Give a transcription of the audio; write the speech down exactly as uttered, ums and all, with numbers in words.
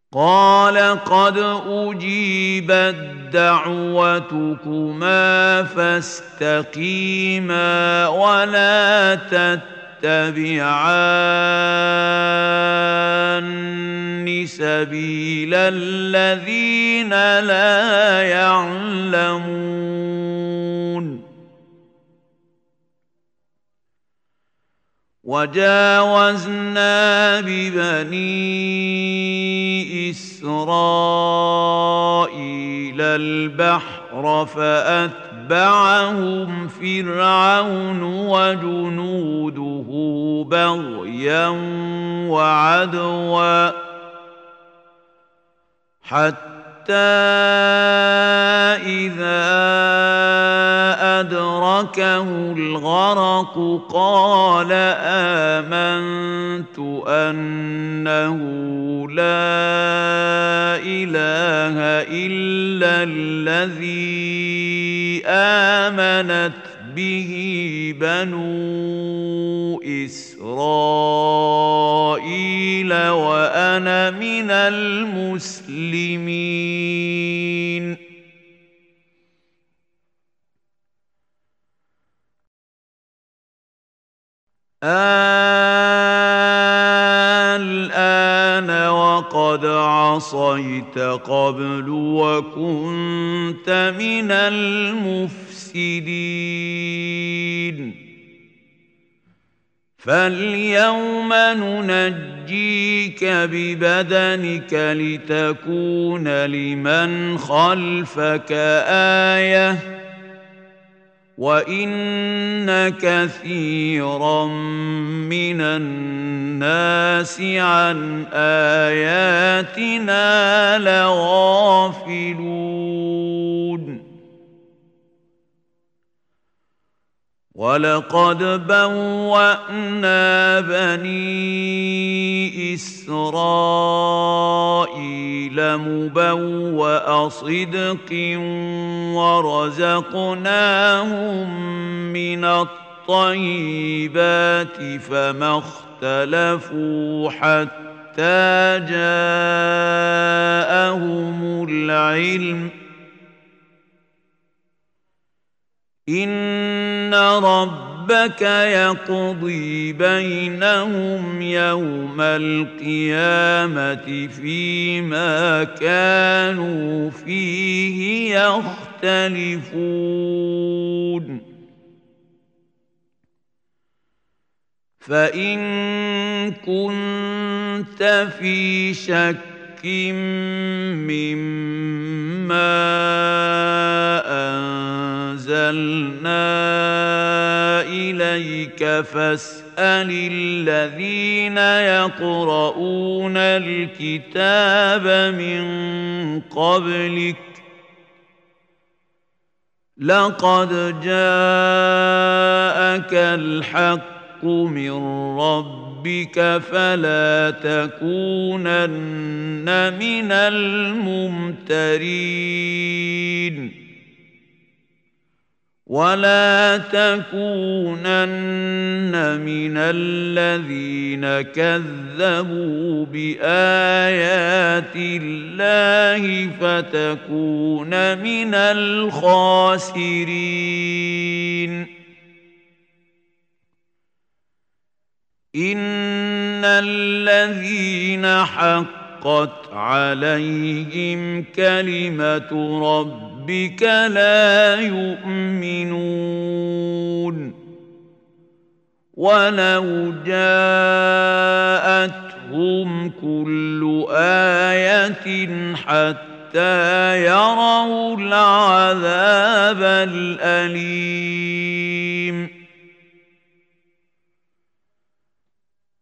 قال قد أجيبت دعوتكما فاستقيما ولا تتبعان سبيل الذين لا يعلمون. وجاوزنا ببني إسرائيل البحر فأتبعهم فرعون وجنوده بغيا وعدوا حتى إذا أدركه الغرق قال آمنت أنه لا إله إلا الذي آمنت به بنو إسرائيل وأنا من المسلمين. الآن وقد عصيت قبل وكنت من المفسدين. فاليوم ننجيك ببدنك لتكون لمن خلفك آية وإن كثيرا من الناس عن آياتنا لغافلون. ولقد بوأنا بني إسرائيل مبوأ صدق ورزقناهم من الطيبات فما اختلفوا حتى جاءهم العلم إن ربك يقضي بينهم يوم القيامة فيما كانوا فيه يختلفون. فإن كنت في شك مما أنزلنا إليك فاسأل الذين يقرؤون الكتاب من قبلك لقد جاءك الحق من ربك فلا تكونن من الممترين ولا تكونن من الذين كذبوا بآيات الله فتكون من الخاسرين. إن الذين حقت عليهم كلمة ربك لا يؤمنون ولو جاءتهم كل آية حتى يروا العذاب الأليم.